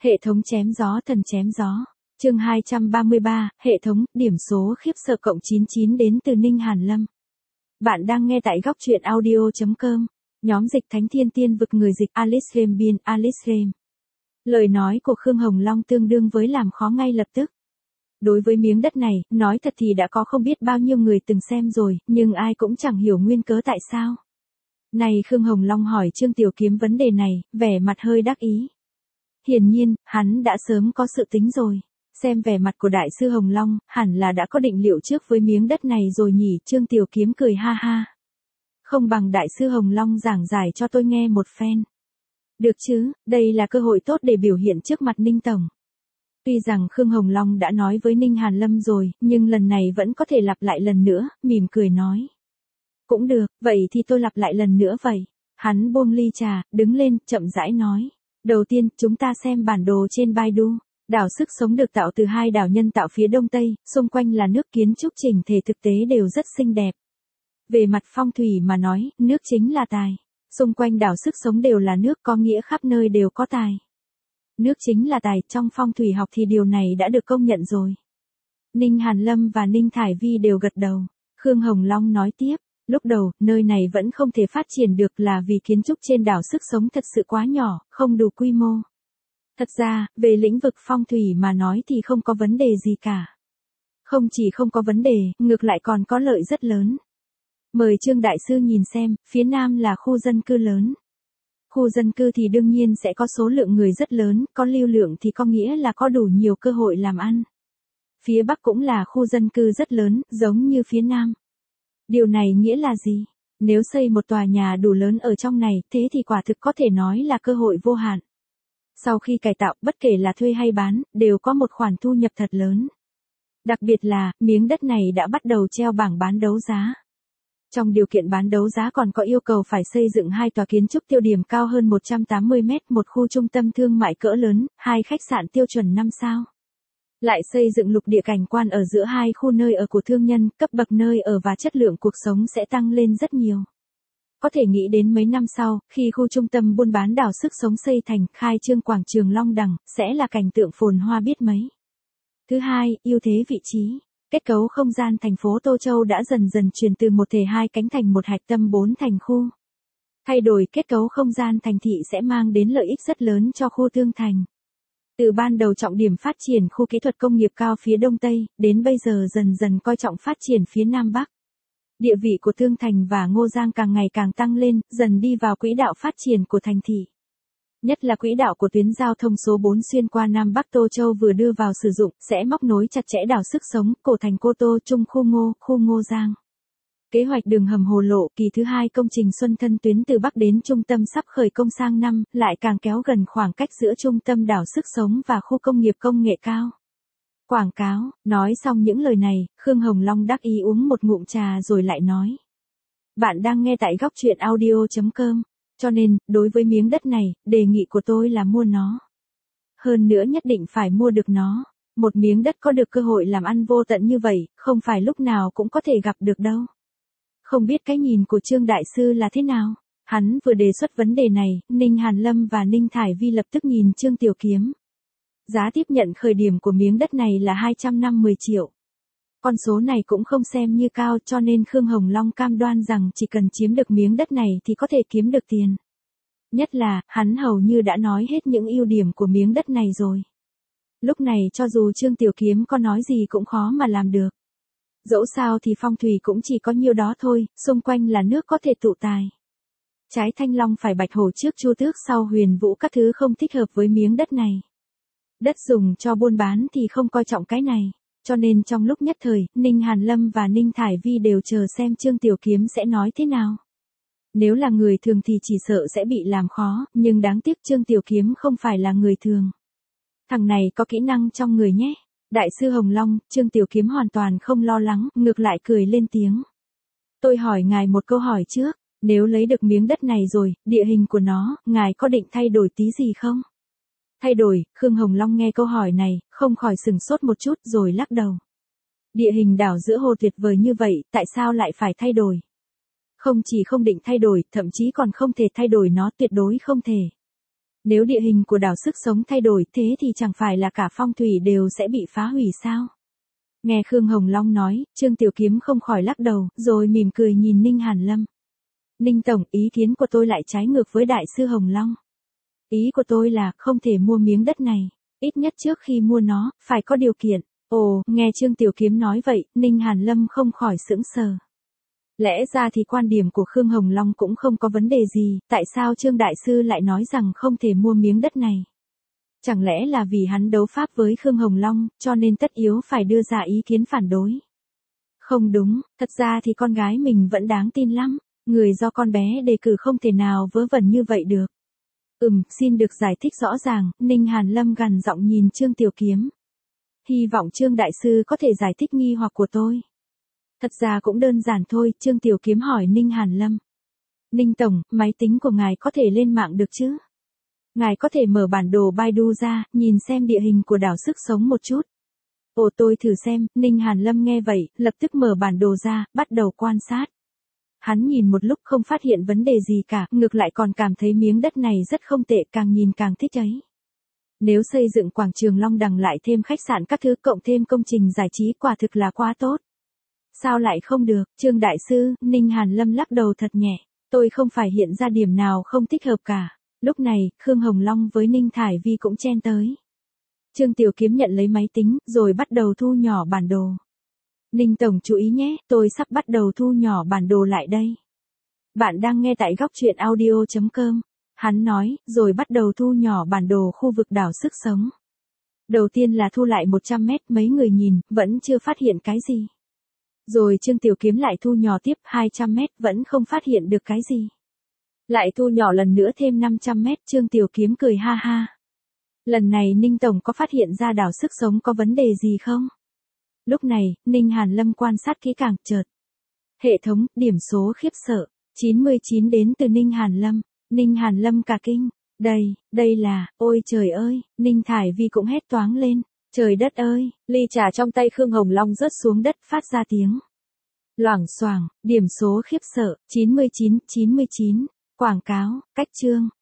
Hệ thống chém gió thần chém gió. Chương 233, hệ thống, điểm số khiếp sợ cộng 99 đến từ Ninh Hàn Lâm. Bạn đang nghe tại góc truyện audio.com. Nhóm dịch Thánh Thiên Tiên vực người dịch Alice Rem biên Alice Rem. Lời nói của Khương Hồng Long tương đương với làm khó ngay lập tức. Đối với miếng đất này, nói thật thì đã có không biết bao nhiêu người từng xem rồi, nhưng ai cũng chẳng hiểu nguyên cớ tại sao. Này Khương Hồng Long hỏi Trương Tiểu Kiếm vấn đề này, vẻ mặt hơi đắc ý. Hiển nhiên, hắn đã sớm có sự tính rồi. Xem vẻ mặt của Đại sư Hồng Long, hẳn là đã có định liệu trước với miếng đất này rồi nhỉ. Trương Tiểu Kiếm cười ha ha. Không bằng Đại sư Hồng Long giảng giải cho tôi nghe một phen. Được chứ, đây là cơ hội tốt để biểu hiện trước mặt Ninh Tổng. Tuy rằng Khương Hồng Long đã nói với Ninh Hàn Lâm rồi, nhưng lần này vẫn có thể lặp lại lần nữa, mỉm cười nói. Cũng được, vậy thì tôi lặp lại lần nữa vậy. Hắn buông ly trà, đứng lên, chậm rãi nói. Đầu tiên, chúng ta xem bản đồ trên Baidu. Đảo sức sống được tạo từ hai đảo nhân tạo phía đông tây, xung quanh là nước kiến trúc chỉnh thể thực tế đều rất xinh đẹp. Về mặt phong thủy mà nói, nước chính là tài. Xung quanh đảo sức sống đều là nước, có nghĩa khắp nơi đều có tài. Nước chính là tài, trong phong thủy học thì điều này đã được công nhận rồi. Ninh Hàn Lâm và Ninh Thải Vi đều gật đầu. Khương Hồng Long nói tiếp. Lúc đầu, nơi này vẫn không thể phát triển được là vì kiến trúc trên đảo sức sống thật sự quá nhỏ, không đủ quy mô. Thật ra, về lĩnh vực phong thủy mà nói thì không có vấn đề gì cả. Không chỉ không có vấn đề, ngược lại còn có lợi rất lớn. Mời Trương Đại Sư nhìn xem, phía nam là khu dân cư lớn. Khu dân cư thì đương nhiên sẽ có số lượng người rất lớn, có lưu lượng thì có nghĩa là có đủ nhiều cơ hội làm ăn. Phía bắc cũng là khu dân cư rất lớn, giống như phía nam. Điều này nghĩa là gì? Nếu xây một tòa nhà đủ lớn ở trong này, thế thì quả thực có thể nói là cơ hội vô hạn. Sau khi cải tạo, bất kể là thuê hay bán, đều có một khoản thu nhập thật lớn. Đặc biệt là, miếng đất này đã bắt đầu treo bảng bán đấu giá. Trong điều kiện bán đấu giá còn có yêu cầu phải xây dựng 2 tòa kiến trúc tiêu điểm cao hơn 180 mét, một khu trung tâm thương mại cỡ lớn, 2 khách sạn tiêu chuẩn 5 sao. Lại xây dựng lục địa cảnh quan ở giữa 2 khu nơi ở của thương nhân, cấp bậc nơi ở và chất lượng cuộc sống sẽ tăng lên rất nhiều. Có thể nghĩ đến mấy năm sau, khi khu trung tâm buôn bán đảo sức sống xây thành, khai trương quảng trường Long Đằng, sẽ là cảnh tượng phồn hoa biết mấy. Thứ hai, ưu thế vị trí. Kết cấu không gian thành phố Tô Châu đã dần dần chuyển từ một thể 2 cánh thành một hạch tâm 4 thành khu. Thay đổi kết cấu không gian thành thị sẽ mang đến lợi ích rất lớn cho khu Tương Thành. Từ ban đầu trọng điểm phát triển khu kỹ thuật công nghiệp cao phía Đông Tây, đến bây giờ dần dần coi trọng phát triển phía Nam Bắc. Địa vị của Tương Thành và Ngô Giang càng ngày càng tăng lên, dần đi vào quỹ đạo phát triển của thành thị. Nhất là quỹ đạo của tuyến giao thông số 4 xuyên qua Nam Bắc Tô Châu vừa đưa vào sử dụng, sẽ móc nối chặt chẽ đảo sức sống, cổ thành Cô Tô, Trung khu Ngô Giang. Kế hoạch đường hầm Hồ Lộ kỳ thứ 2 công trình Xuân Thân tuyến từ Bắc đến trung tâm sắp khởi công sang năm, lại càng kéo gần khoảng cách giữa trung tâm đảo sức sống và khu công nghiệp công nghệ cao. Quảng cáo, nói xong những lời này, Khương Hồng Long đắc ý uống một ngụm trà rồi lại nói. Bạn đang nghe tại góc truyện audio.com, cho nên, đối với miếng đất này, đề nghị của tôi là mua nó. Hơn nữa nhất định phải mua được nó. Một miếng đất có được cơ hội làm ăn vô tận như vậy, không phải lúc nào cũng có thể gặp được đâu. Không biết cái nhìn của Trương Đại Sư là thế nào? Hắn vừa đề xuất vấn đề này, Ninh Hàn Lâm và Ninh Thải Vi lập tức nhìn Trương Tiểu Kiếm. Giá tiếp nhận khởi điểm của miếng đất này là 250 triệu. Con số này cũng không xem như cao, cho nên Khương Hồng Long cam đoan rằng chỉ cần chiếm được miếng đất này thì có thể kiếm được tiền. Nhất là, hắn hầu như đã nói hết những ưu điểm của miếng đất này rồi. Lúc này cho dù Trương Tiểu Kiếm có nói gì cũng khó mà làm được. Dẫu sao thì phong thủy cũng chỉ có nhiêu đó thôi, xung quanh là nước có thể tụ tài. Trái Thanh Long phải Bạch Hổ trước Chu Tước sau Huyền Vũ các thứ không thích hợp với miếng đất này. Đất dùng cho buôn bán thì không coi trọng cái này. Cho nên trong lúc nhất thời, Ninh Hàn Lâm và Ninh Thải Vi đều chờ xem Trương Tiểu Kiếm sẽ nói thế nào. Nếu là người thường thì chỉ sợ sẽ bị làm khó, nhưng đáng tiếc Trương Tiểu Kiếm không phải là người thường. Thằng này có kỹ năng trong người nhé. Đại sư Hồng Long, Trương Tiểu Kiếm hoàn toàn không lo lắng, ngược lại cười lên tiếng. Tôi hỏi ngài một câu hỏi trước, nếu lấy được miếng đất này rồi, địa hình của nó, ngài có định thay đổi tí gì không? Thay đổi, Khương Hồng Long nghe câu hỏi này, không khỏi sừng sốt một chút rồi lắc đầu. Địa hình đảo giữa hồ tuyệt vời như vậy, tại sao lại phải thay đổi? Không chỉ không định thay đổi, thậm chí còn không thể thay đổi nó, tuyệt đối không thể. Nếu địa hình của đảo sức sống thay đổi thế thì chẳng phải là cả phong thủy đều sẽ bị phá hủy sao? Nghe Khương Hồng Long nói, Trương Tiểu Kiếm không khỏi lắc đầu, rồi mỉm cười nhìn Ninh Hàn Lâm. Ninh Tổng, ý kiến của tôi lại trái ngược với Đại sư Hồng Long. Ý của tôi là không thể mua miếng đất này, ít nhất trước khi mua nó, phải có điều kiện. Ồ, nghe Trương Tiểu Kiếm nói vậy, Ninh Hàn Lâm không khỏi sững sờ. Lẽ ra thì quan điểm của Khương Hồng Long cũng không có vấn đề gì, tại sao Trương Đại Sư lại nói rằng không thể mua miếng đất này? Chẳng lẽ là vì hắn đấu pháp với Khương Hồng Long, cho nên tất yếu phải đưa ra ý kiến phản đối? Không đúng, thật ra thì con gái mình vẫn đáng tin lắm, người do con bé đề cử không thể nào vớ vẩn như vậy được. Xin được giải thích rõ ràng, Ninh Hàn Lâm gằn giọng nhìn Trương Tiểu Kiếm. Hy vọng Trương Đại Sư có thể giải thích nghi hoặc của tôi. Thật ra cũng đơn giản thôi, Trương Tiểu Kiếm hỏi Ninh Hàn Lâm. Ninh Tổng, máy tính của ngài có thể lên mạng được chứ? Ngài có thể mở bản đồ Baidu ra, nhìn xem địa hình của đảo sức sống một chút. Ồ, tôi thử xem. Ninh Hàn Lâm nghe vậy, lập tức mở bản đồ ra, bắt đầu quan sát. Hắn nhìn một lúc không phát hiện vấn đề gì cả, ngược lại còn cảm thấy miếng đất này rất không tệ, càng nhìn càng thích ấy. Nếu xây dựng quảng trường Long Đằng lại thêm khách sạn các thứ cộng thêm công trình giải trí quả thực là quá tốt. Sao lại không được, Trương Đại Sư? Ninh Hàn Lâm lắc đầu thật nhẹ, tôi không phải hiện ra điểm nào không thích hợp cả. Lúc này, Khương Hồng Long với Ninh Thải Vi cũng chen tới. Trương Tiểu Kiếm nhận lấy máy tính, rồi bắt đầu thu nhỏ bản đồ. Ninh Tổng chú ý nhé, tôi sắp bắt đầu thu nhỏ bản đồ lại đây. Bạn đang nghe tại góc truyện audio.com. Hắn nói, rồi bắt đầu thu nhỏ bản đồ khu vực đảo sức sống. Đầu tiên là thu lại 100 mét, mấy người nhìn, vẫn chưa phát hiện cái gì. Rồi Trương Tiểu Kiếm lại thu nhỏ tiếp 200 mét, vẫn không phát hiện được cái gì. Lại thu nhỏ lần nữa thêm 500 mét, Trương Tiểu Kiếm cười ha ha. Lần này Ninh Tổng có phát hiện ra đảo sức sống có vấn đề gì không? Lúc này, Ninh Hàn Lâm quan sát kỹ càng, chợt. Hệ thống, điểm số khiếp sợ, 99 đến từ Ninh Hàn Lâm. Ninh Hàn Lâm cả kinh. Đây là, ôi trời ơi, Ninh Thải Vi cũng hét toáng lên. Trời đất ơi, ly trà trong tay Khương Hồng Long rớt xuống đất phát ra tiếng. Loảng xoảng, điểm số khiếp sợ, 99. Quảng cáo, cách chương.